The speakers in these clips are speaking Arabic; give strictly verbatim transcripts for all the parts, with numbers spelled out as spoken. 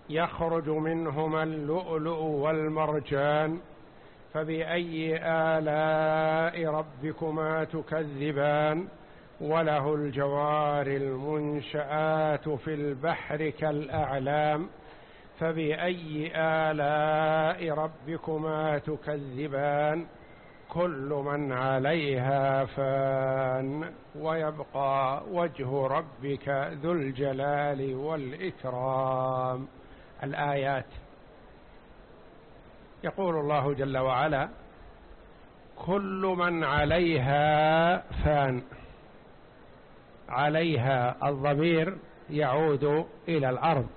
يخرج منهما اللؤلؤ والمرجان فبأي آلاء ربكما تكذبان وله الجوار المنشآت في البحر كالأعلام فبأي آلاء ربكما تكذبان كل من عليها فان ويبقى وجه ربك ذو الجلال والإكرام. الآيات. يقول الله جل وعلا: كل من عليها فان. عليها الضمير يعود إلى الأرض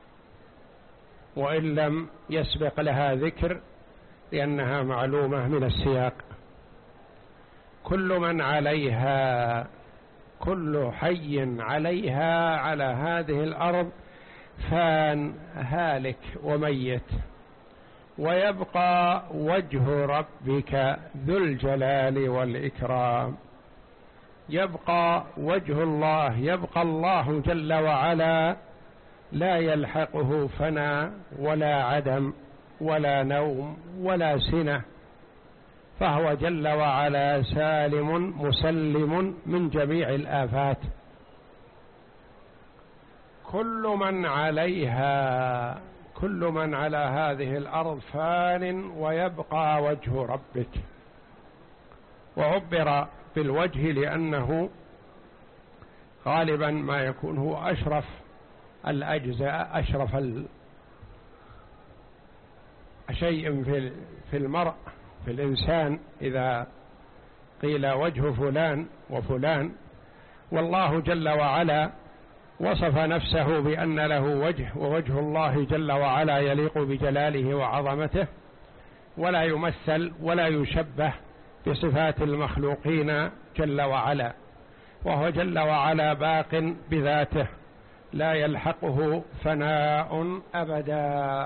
وإن لم يسبق لها ذكر لأنها معلومة من السياق. كل من عليها، كل حي عليها على هذه الأرض فان هالك وميت، ويبقى وجه ربك ذو الجلال والإكرام. يبقى وجه الله، يبقى الله جل وعلا لا يلحقه فناء ولا عدم ولا نوم ولا سنة، فهو جل وعلا سالم مسلم من جميع الآفات. كل من عليها، كل من على هذه الأرض فان ويبقى وجه ربك. وعبر بالوجه لأنه غالبا ما يكون هو أشرف الأجزاء، أشرف شيء في المرء في الإنسان إذا قيل وجه فلان وفلان. والله جل وعلا وصف نفسه بأن له وجه، ووجه الله جل وعلا يليق بجلاله وعظمته، ولا يمثل ولا يشبه بصفات المخلوقين جل وعلا، وهو جل وعلا باق بذاته لا يلحقه فناء أبدا.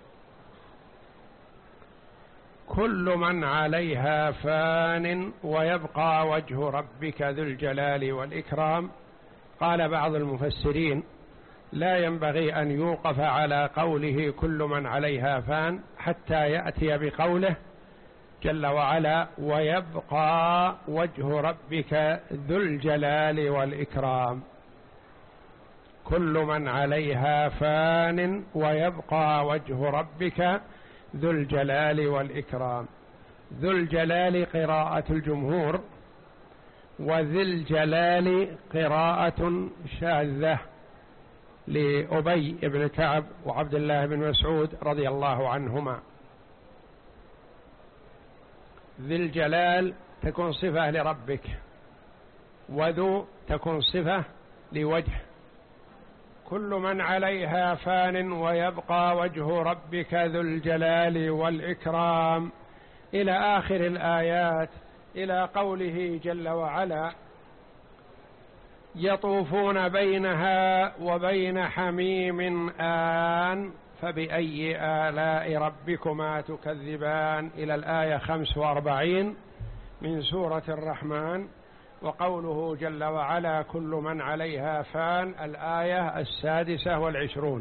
كل من عليها فان ويبقى وجه ربك ذو الجلال والإكرام. قال بعض المفسرين: لا ينبغي أن يوقف على قوله كل من عليها فان حتى يأتي بقوله جل وعلا: ويبقى وجه ربك ذو الجلال والإكرام. كل من عليها فان ويبقى وجه ربك ذو الجلال والإكرام. ذو الجلال قراءة الجمهور، وذي الجلال قراءة شاذة لأبي بن كعب وعبد الله بن مسعود رضي الله عنهما. ذي الجلال تكون صفة لربك، وذو تكون صفة لوجه. كل من عليها فان ويبقى وجه ربك ذو الجلال والإكرام إلى آخر الآيات، إلى قوله جل وعلا: يطوفون بينها وبين حميم آن فبأي آلاء ربكما تكذبان، إلى الآية خمس وأربعين من سورة الرحمن. وقوله جل وعلا: كل من عليها فان، الآية السادسة والعشرون.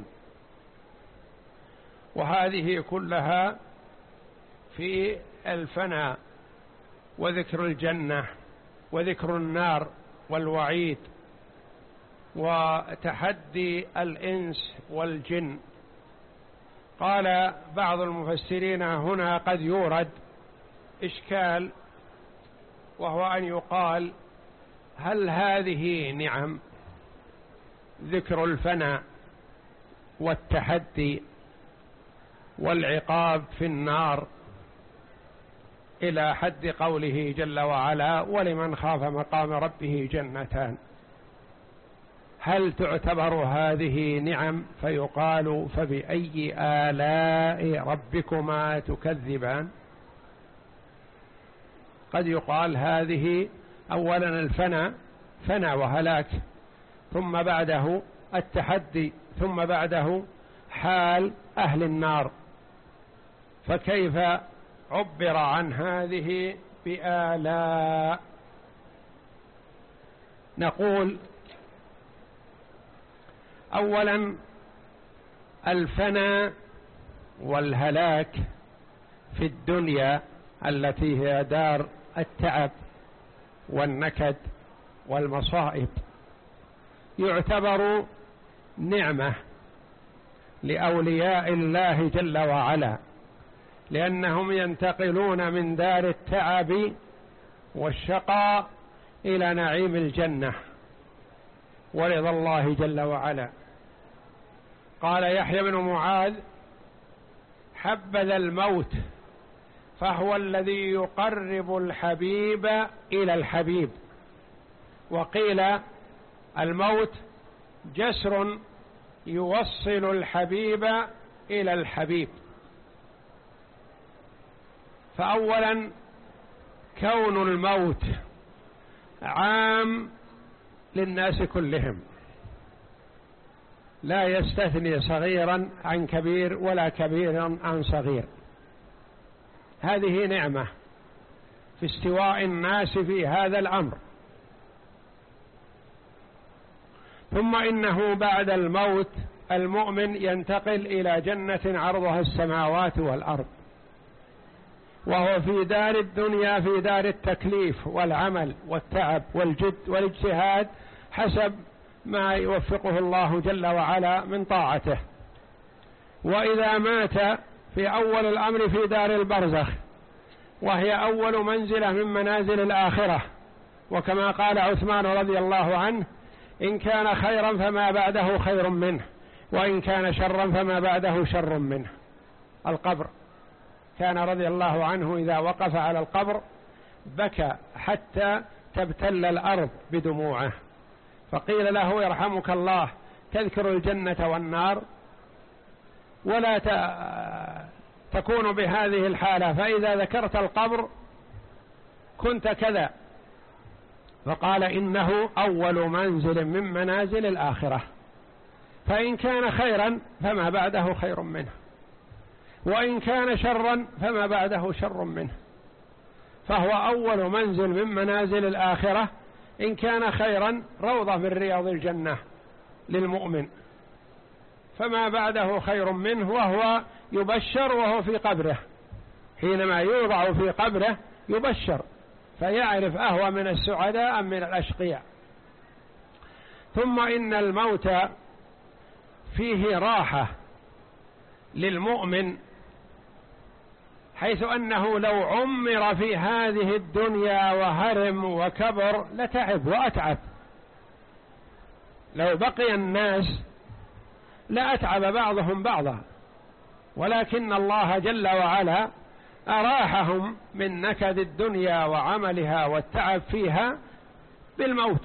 وهذه كلها في الفناء، وذكر الجنة وذكر النار والوعيد وتحدي الإنس والجن. قال بعض المفسرين: هنا قد يورد إشكال، وهو أن يقال: هل هذه نعم، ذكر الفناء والتحدي والعقاب في النار إلى حد قوله جل وعلا: ولمن خاف مقام ربه جنتان، هل تعتبر هذه نعم فيقال فبأي آلاء ربكما تكذبان؟ قد يقال هذه أولا الفناء، فناء وهلاك، ثم بعده التحدي، ثم بعده حال أهل النار، فكيف عبر عن هذه بآلاء؟ نقول: أولا الفناء والهلاك في الدنيا التي هي دار التعب والنكد والمصائب يعتبر نعمة لأولياء الله جل وعلا، لأنهم ينتقلون من دار التعب والشقاء إلى نعيم الجنة ورضا الله جل وعلا. قال يحيى بن معاذ: حبذا الموت فهو الذي يقرب الحبيب إلى الحبيب. وقيل الموت جسر يوصل الحبيب إلى الحبيب. فأولا كون الموت عام للناس كلهم، لا يستثني صغيرا عن كبير ولا كبيرا عن صغير. هذه نعمة في استواء الناس في هذا الأمر. ثم إنه بعد الموت المؤمن ينتقل إلى جنة عرضها السماوات والأرض، وهو في دار الدنيا في دار التكليف والعمل والتعب والجد والاجتهاد حسب ما يوفقه الله جل وعلا من طاعته. وإذا مات في أول الأمر في دار البرزخ، وهي أول منزلة من منازل الآخرة، وكما قال عثمان رضي الله عنه: إن كان خيرا فما بعده خير منه، وإن كان شرا فما بعده شر منه. القبر، كان رضي الله عنه إذا وقف على القبر بكى حتى تبتل الأرض بدموعه، فقيل له: يرحمك الله، تذكر الجنة والنار ولا تكون بهذه الحالة، فإذا ذكرت القبر كنت كذا. فقال: إنه أول منزل من منازل الآخرة، فإن كان خيرا فما بعده خير منه، وإن كان شرا فما بعده شر منه. فهو أول منزل من منازل الآخرة، إن كان خيرا روضة من رياض الجنة للمؤمن، فما بعده خير منه، وهو يبشر وهو في قبره. حينما يوضع في قبره يبشر فيعرف أهو من السعداء أم من الأشقياء. ثم إن الموت فيه راحة للمؤمن، حيث أنه لو عمر في هذه الدنيا وهرم وكبر لتعب وأتعب. لو بقي الناس لأتعب بعضهم بعضا، ولكن الله جل وعلا أراحهم من نكد الدنيا وعملها والتعب فيها بالموت.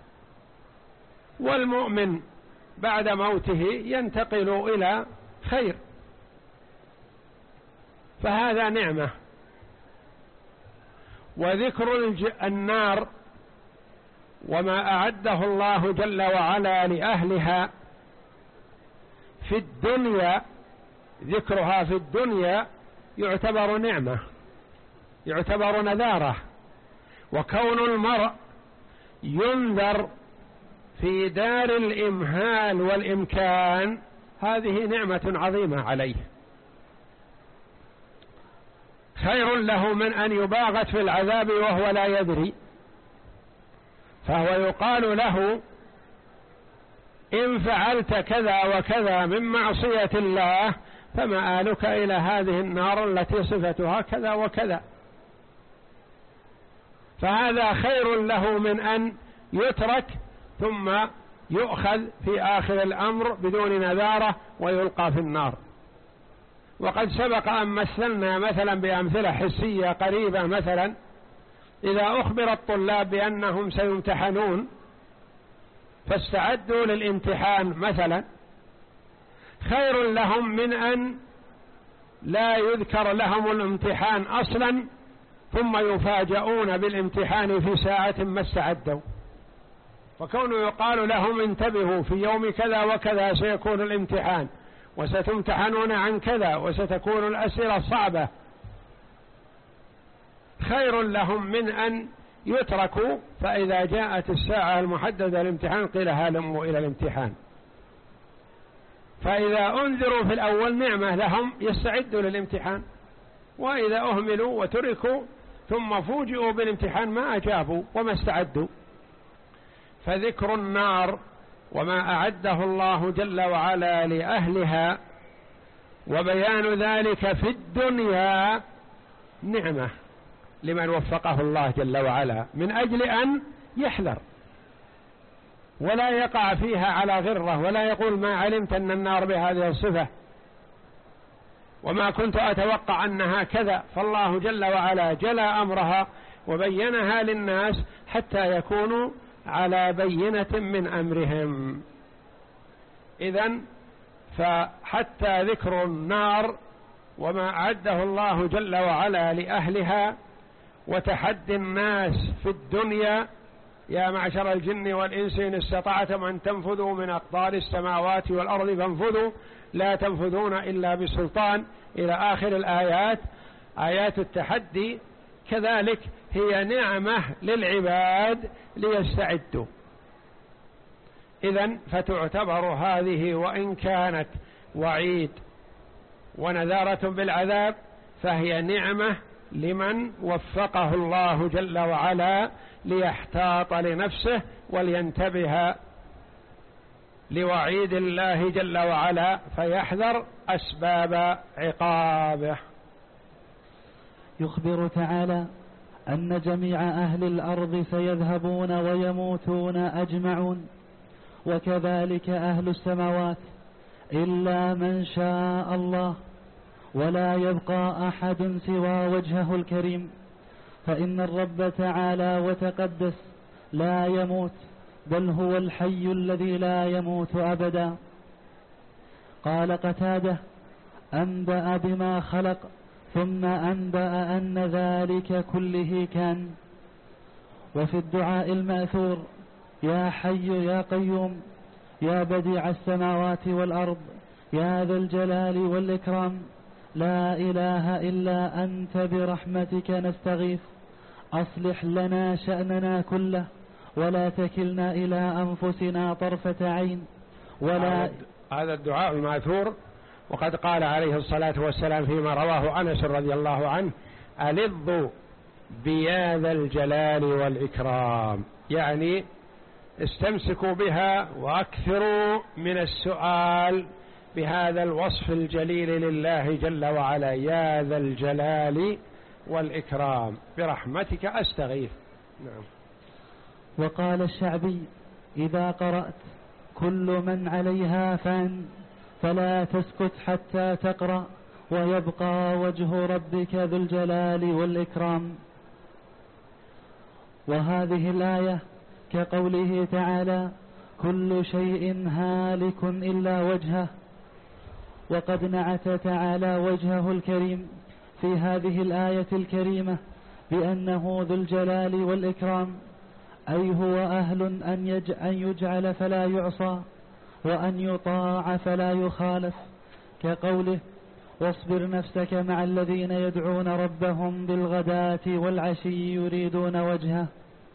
والمؤمن بعد موته ينتقل إلى خير، فهذا نعمة. وذكر النار وما أعده الله جل وعلا لأهلها في الدنيا، ذكرها في الدنيا يعتبر نعمة، يعتبر نذارة. وكون المرء ينذر في دار الإمهال والإمكان هذه نعمة عظيمة عليه، خير له من أن يباغت في العذاب وهو لا يدري. فهو يقال له: إن فعلت كذا وكذا من معصية الله فمآلك إلى هذه النار التي صفتها كذا وكذا. فهذا خير له من أن يترك ثم يؤخذ في آخر الأمر بدون نذارة ويلقى في النار. وقد سبق أن مثلنا مثلا بأمثلة حسية قريبة، مثلا إذا أخبر الطلاب بأنهم سيمتحنون فاستعدوا للامتحان مثلا، خير لهم من أن لا يذكر لهم الامتحان أصلا ثم يفاجؤون بالامتحان في ساعة ما استعدوا. فكونه يقال لهم: انتبهوا في يوم كذا وكذا سيكون الامتحان وستمتحنون عن كذا وستكون الأسئلة صعبة، خير لهم من أن يتركوا، فإذا جاءت الساعة المحددة للامتحان قيل هلموا إلى الامتحان. فإذا أنذروا في الأول نعمة لهم يستعدوا للامتحان، وإذا أهملوا وتركوا ثم فوجئوا بالامتحان ما أجابوا وما استعدوا. فذكر النار وما أعده الله جل وعلا لأهلها وبيان ذلك في الدنيا نعمة لمن وفقه الله جل وعلا، من أجل أن يحذر ولا يقع فيها على غرة، ولا يقول ما علمت أن النار بهذه الصفة وما كنت أتوقع أنها كذا. فالله جل وعلا جلى أمرها وبينها للناس حتى يكونوا على بينة من أمرهم. إذن فحتى ذكر النار وما أعده الله جل وعلا لأهلها وتحدي الناس في الدنيا: يا معشر الجن والإنس إن استطعتم أن تنفذوا من أقطار السماوات والأرض فانفذوا لا تنفذون إلا بسلطان، إلى آخر الآيات، آيات التحدي. كذلك هي نعمة للعباد ليستعدوا. إذن فتعتبر هذه وإن كانت وعيد ونذارة بالعذاب فهي نعمة لمن وفقه الله جل وعلا ليحتاط لنفسه ولينتبه لوعيد الله جل وعلا فيحذر أسباب عقابه. يخبر تعالى أن جميع أهل الأرض سيذهبون ويموتون أجمعون، وكذلك أهل السماوات إلا من شاء الله، ولا يبقى أحد سوى وجهه الكريم، فإن الرب تعالى وتقدس لا يموت، بل هو الحي الذي لا يموت أبدا. قال قتادة: أنبأ بما خلق ثم أنبأ أن ذلك كله كان. وفي الدعاء المأثور: يا حي يا قيوم يا بديع السماوات والأرض يا ذا الجلال والإكرام لا إله إلا أنت برحمتك نستغيث أصلح لنا شأننا كله ولا تكلنا إلى أنفسنا طرفة عين ولا. هذا الدعاء المأثور، وقد قال عليه الصلاة والسلام فيما رواه أنس رضي الله عنه: ألظوا بيا ذا الجلال والإكرام، يعني استمسكوا بها وأكثروا من السؤال بهذا الوصف الجليل لله جل وعلا: يا ذا الجلال والإكرام برحمتك أستغيث. نعم. وقال الشعبي: إذا قرأت كل من عليها فان فلا تسكت حتى تقرأ ويبقى وجه ربك ذو الجلال والإكرام. وهذه الآية كقوله تعالى: كل شيء هالك إلا وجهه. وقد نعت تعالى وجهه الكريم في هذه الآية الكريمة بأنه ذو الجلال والإكرام، أي هو أهل أن يجعل فلا يعصى وأن يطاع فلا يخالف، كقوله: واصبر نفسك مع الذين يدعون ربهم بالغداة والعشي يريدون وجهه.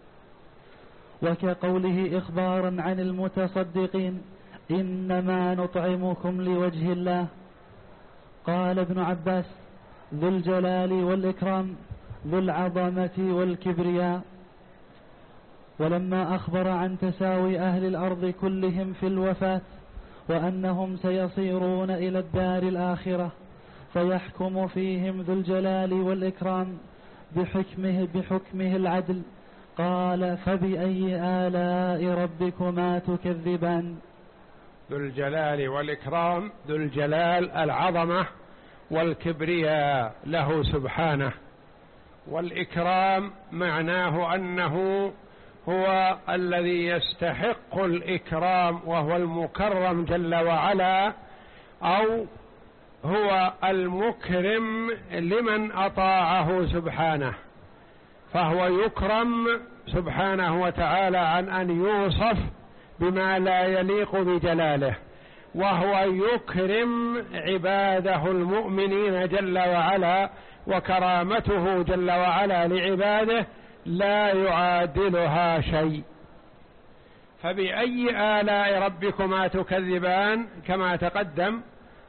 وكقوله إخبارا عن المتصدقين: إنما نطعمكم لوجه الله. قال ابن عباس: ذو الجلال والإكرام ذو العظمة والكبرياء. ولما أخبر عن تساوي أهل الأرض كلهم في الوفاة وأنهم سيصيرون إلى الدار الآخرة فيحكم فيهم ذو الجلال والإكرام بحكمه, بحكمه العدل، قال: فبأي آلاء ربكما تكذبان. ذو الجلال والإكرام، ذو الجلال العظمة والكبرياء له سبحانه، والإكرام معناه أنه هو الذي يستحق الإكرام وهو المكرم جل وعلا، أو هو المكرم لمن أطاعه سبحانه، فهو يكرم سبحانه وتعالى عن أن يوصف بما لا يليق بجلاله، وهو يكرم عباده المؤمنين جل وعلا، وكرامته جل وعلا لعباده لا يعادلها شيء. فبأي آلاء ربكما تكذبان؟ كما تقدم،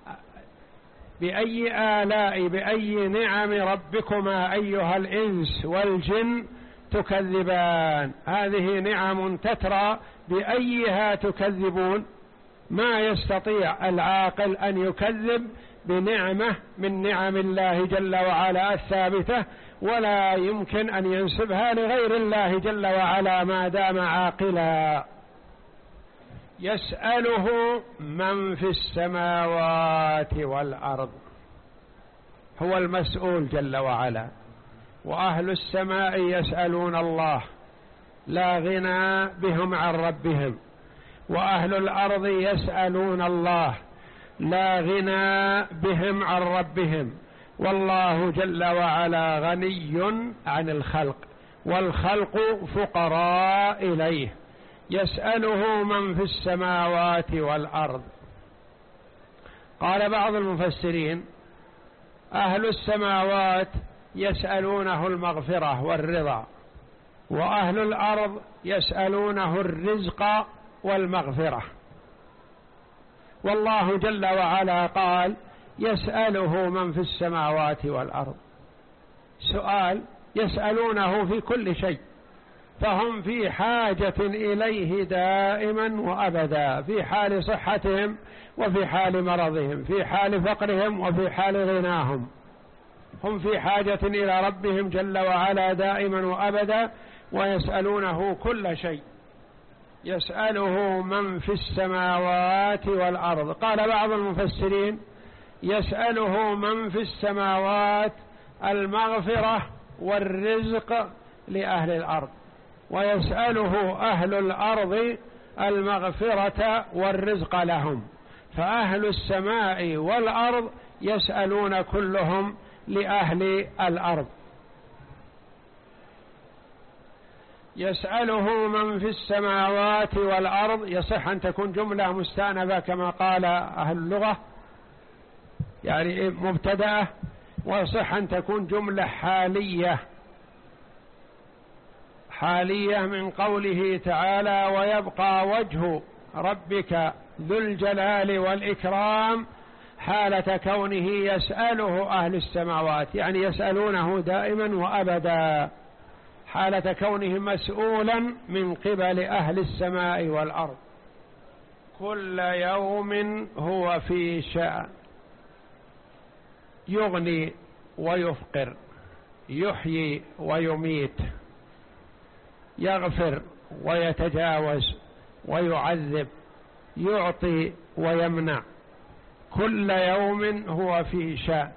بأي آلاء بأي نعم ربكما أيها الإنس والجن تكذبان؟ هذه نعم تترى، بأيها تكذبون؟ ما يستطيع العاقل أن يكذب بنعمة من نعم الله جل وعلا الثابتة، ولا يمكن أن ينسبها لغير الله جل وعلا ما دام عاقلا. يسأله من في السماوات والأرض، هو المسؤول جل وعلا، وأهل السماء يسألون الله لا غنى بهم عن ربهم، وأهل الأرض يسألون الله لا غنى بهم عن ربهم، والله جل وعلا غني عن الخلق، والخلق فقراء إليه. يسأله من في السماوات والأرض. قال بعض المفسرين: أهل السماوات يسألونه المغفرة والرضا، وأهل الأرض يسألونه الرزق والمغفرة. والله جل وعلا قال: يسأله من في السماوات والأرض. سؤال، يسألونه في كل شيء، فهم في حاجة إليه دائما وأبدا، في حال صحتهم وفي حال مرضهم، في حال فقرهم وفي حال غناهم، هم في حاجة إلى ربهم جل وعلا دائما وأبدا، ويسألونه كل شيء. يسأله من في السماوات والأرض. قال بعض المفسرين: يسأله من في السماوات المغفرة والرزق لأهل الأرض، ويسأله أهل الأرض المغفرة والرزق لهم، فأهل السماء والأرض يسألون كلهم لأهل الأرض. يسأله من في السماوات والأرض، يصح أن تكون جملة مستأنفة كما قال أهل اللغة، يعني مبتدأة، ويصح أن تكون جملة حالية حالية من قوله تعالى: ويبقى وجه ربك ذو الجلال والإكرام، حالة كونه يسأله أهل السماوات، يعني يسألونه دائما وأبدا، حالة كونه مسؤولا من قبل أهل السماء والأرض. كل يوم هو في شأن، يغني ويفقر، يحيي ويميت، يغفر ويتجاوز ويعذب، يعطي ويمنع، كل يوم هو في شأن.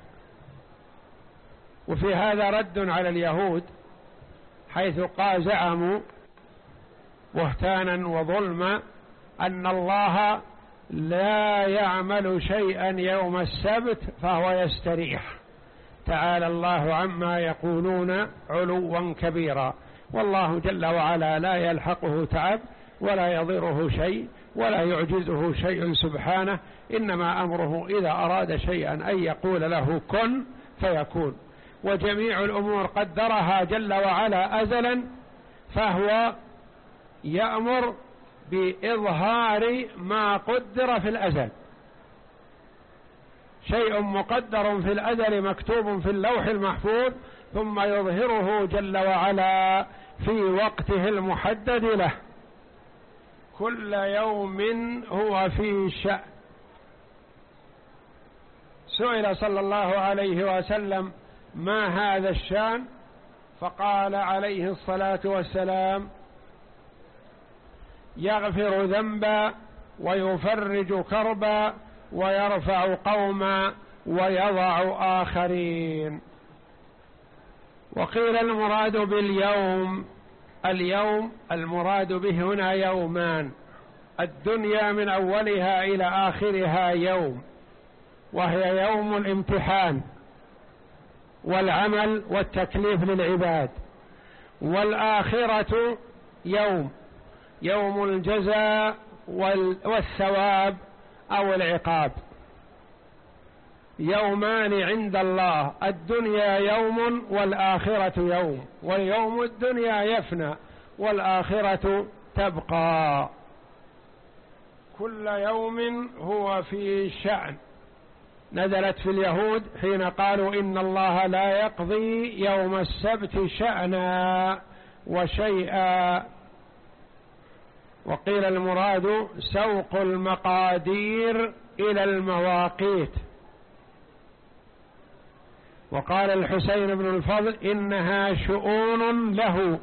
وفي هذا رد على اليهود، حيث قال زعموا بهتانا وظلما أن الله لا يعمل شيئا يوم السبت فهو يستريح، تعالى الله عما يقولون علوا كبيرا. والله جل وعلا لا يلحقه تعب ولا يضره شيء ولا يعجزه شيء سبحانه، إنما أمره إذا أراد شيئا أن يقول له كن فيكون، وجميع الأمور قدرها جل وعلا أزلا، فهو يأمر بإظهار ما قدر في الأزل. شيء مقدر في الأزل مكتوب في اللوح المحفوظ، ثم يظهره جل وعلا في وقته المحدد له. كل يوم هو في شأن. سئل صلى الله عليه وسلم: ما هذا الشأن؟ فقال عليه الصلاة والسلام: يغفر ذنبا ويفرج كربا ويرفع قوما ويضع آخرين. وقيل المراد باليوم اليوم المراد به هنا يومان، الدنيا من أولها إلى آخرها يوم، وهي يوم الامتحان والعمل والتكليف للعباد، والآخرة يوم يوم الجزاء والثواب أو العقاب. يومان عند الله، الدنيا يوم والآخرة يوم، واليوم الدنيا يفنى والآخرة تبقى. كل يوم هو في شأن، نزلت في اليهود حين قالوا إن الله لا يقضي يوم السبت شأنا وشيئا، وقيل المراد سوق المقادير إلى المواقيت. وقال الحسين بن الفضل إنها شؤون له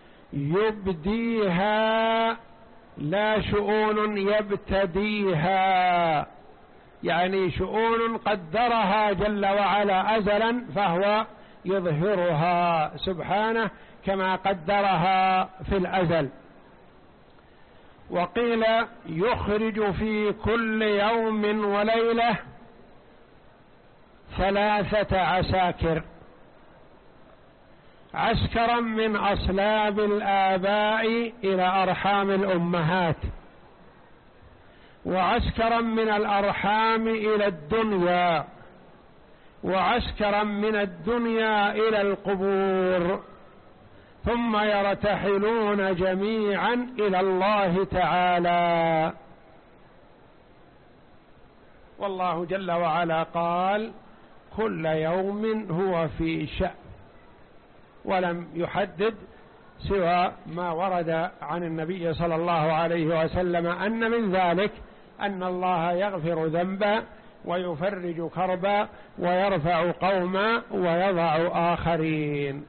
يبديها لا شؤون يبتديها، يعني شؤون قدرها جل وعلا أزلا فهو يظهرها سبحانه كما قدرها في الأزل. وقيل يخرج في كل يوم وليلة ثلاثة عساكر، عسكرا من أصلاب الآباء إلى أرحام الأمهات، وعسكرا من الأرحام إلى الدنيا، وعسكرا من الدنيا إلى القبور، ثم يرتحلون جميعا إلى الله تعالى. والله جل وعلا قال كل يوم هو في شأن، ولم يحدد سوى ما ورد عن النبي صلى الله عليه وسلم أن من ذلك أن الله يغفر ذنبا ويفرج كربا ويرفع قوما ويضع آخرين.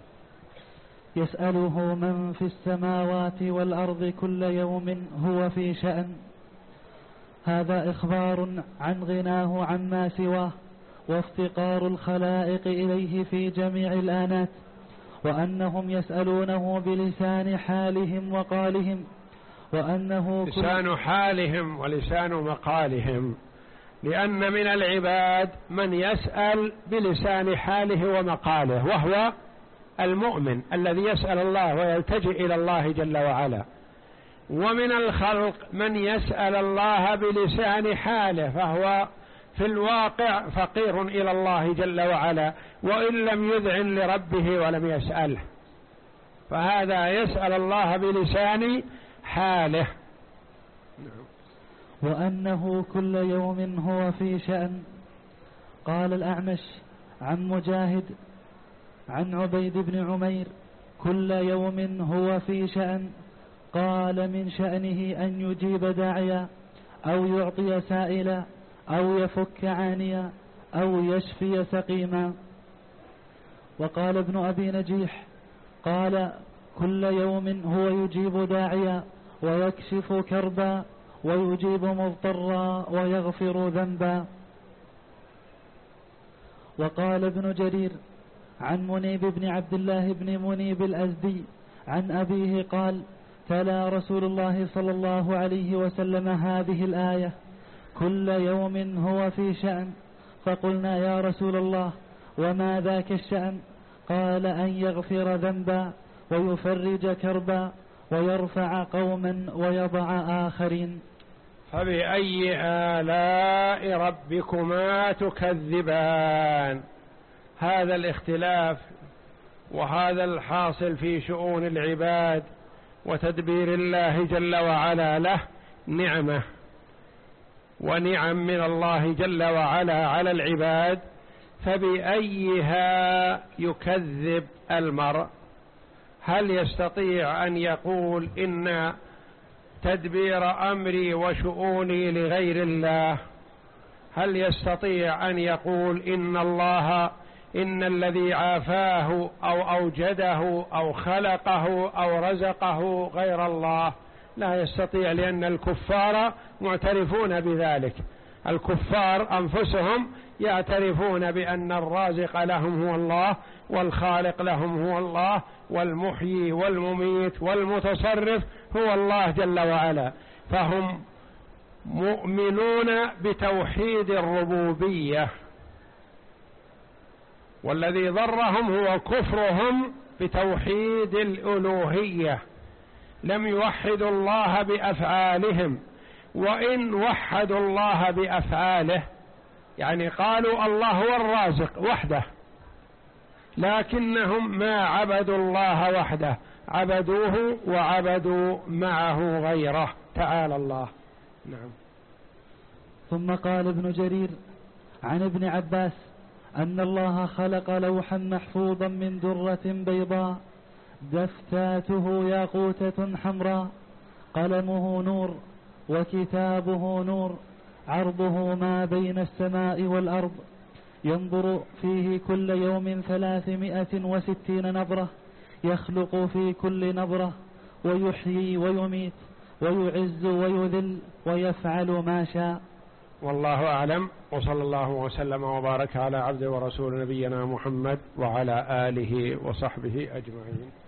يسأله من في السماوات والأرض كل يوم هو في شأن، هذا إخبار عن غناه عما سواه وافتقار الخلائق إليه في جميع الآنات، وأنهم يسألونه بلسان حالهم وقالهم، وأنه لسان حالهم ولسان مقالهم، لأن من العباد من يسأل بلسان حاله ومقاله وهو المؤمن الذي يسأل الله ويلتجئ إلى الله جل وعلا، ومن الخلق من يسأل الله بلسان حاله فهو في الواقع فقير إلى الله جل وعلا وإن لم يذعن لربه ولم يسأله، فهذا يسأل الله بلسان حاله. وأنه كل يوم هو في شأن. قال الأعمش عن مجاهد عن عبيد بن عمير كل يوم هو في شأن، قال من شأنه أن يجيب داعيا أو يعطي سائلا أو يفك عانيا أو يشفي سقيما. وقال ابن أبي نجيح قال كل يوم هو يجيب داعيا ويكشف كربا ويجيب مضطرا ويغفر ذنبا. وقال ابن جرير عن منيب بن عبد الله بن منيب الأزدي عن أبيه قال تلا رسول الله صلى الله عليه وسلم هذه الآية كل يوم هو في شأن، فقلنا يا رسول الله وما ذاك الشأن؟ قال أن يغفر ذنبا ويفرج كربا ويرفع قوما ويضع آخرين. فبأي آلاء ربكما تكذبان؟ هذا الاختلاف وهذا الحاصل في شؤون العباد وتدبير الله جل وعلا له نعمة ونعم من الله جل وعلا على العباد، فبأيها يكذب المرء؟ هل يستطيع أن يقول إن تدبير أمري وشؤوني لغير الله؟ هل يستطيع أن يقول إن الله إن الذي عافاه أو أوجده أو خلقه أو رزقه غير الله؟ لا يستطيع، لأن الكفار معترفون بذلك، الكفار أنفسهم يعترفون بأن الرازق لهم هو الله والخالق لهم هو الله والمحيي والمميت والمتصرف هو الله جل وعلا، فهم مؤمنون بتوحيد الربوبية، والذي ضرهم هو كفرهم بتوحيد الألوهية، لم يوحدوا الله بأفعالهم، وإن وحدوا الله بأفعاله يعني قالوا الله هو الرازق وحده، لكنهم ما عبدوا الله وحده، عبدوه وعبدوا معه غيره تعالى الله. نعم. ثم قال ابن جرير عن ابن عباس أن الله خلق لوحا محفوظا من درة بيضاء دفتاته ياقوتة حمراء قلمه نور وكتابه نور عرضه ما بين السماء والأرض ينظر فيه كل يوم ثلاثمائة وستين نظرة يخلق في كل نظرة ويحيي ويميت ويعز ويذل ويفعل ما شاء. والله أعلم، وصلى الله وسلم وبارك على عبد ورسول نبينا محمد وعلى آله وصحبه أجمعين.